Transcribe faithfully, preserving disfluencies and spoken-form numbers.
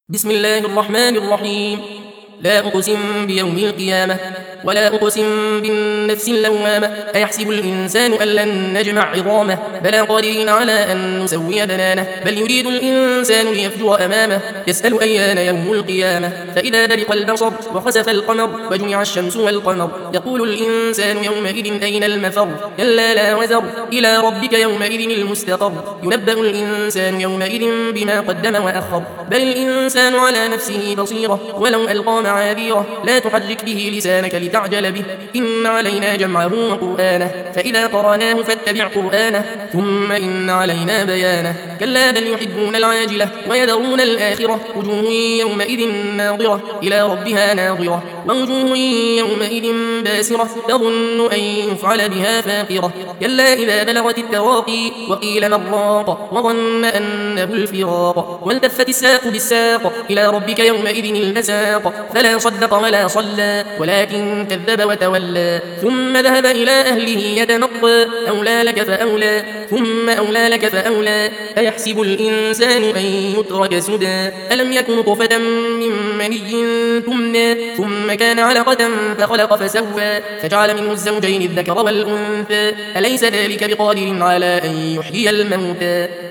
بسم الله الرحمن الرحيم. لا أقسم بيوم القيامة ولا أقسم بالنفس اللوامة. أيحسب الإنسان أن لن نجمع عظامه بلى قادرين على أن نسوي بنانه بل يريد الإنسان ليفجر أمامه يسأل أيان يوم القيامة فإذا برق البصر وخسف القمر وجمع الشمس والقمر يقول الإنسان يومئذ أين المفر كلا لا وزر إلى ربك يومئذ المستقر ينبأ الإنسان يومئذ بما قدم وأخر بل الإنسان على نفسه بصيرة ولو ألقى معاذيره لا تحرك به لسانك لتعجل به إن علينا جمعه وقرآنه فإذا قرأناه فاتبع قرآنه ثم إن علينا بيانه كلا بل يحبون العاجلة ويذرون الآخرة وجوه يومئذ ناظرة إلى ربها ناظرة ووجوه يومئذ باسرة تظن أن يفعل بها فاقرة كلا إذا بلغت التراقي وقيل من راق وظن أنه الفراق والتفت الساق بالساق إلى ربك يومئذ المساق فلا صدق ولا صلى ولكن كذب وتولى ثم ذهب إلى أهله يتمطى أولى لك فأولى ثم أولى لك فأولى أيحسب الإنسان أن يترك سدى ألم يكن نطفة من مني تمنى ثم كان علقة فخلق فسوى فجعل منه الزوجين الذكر والأنثى أليس ذلك بقادر على أن يحيي الموتى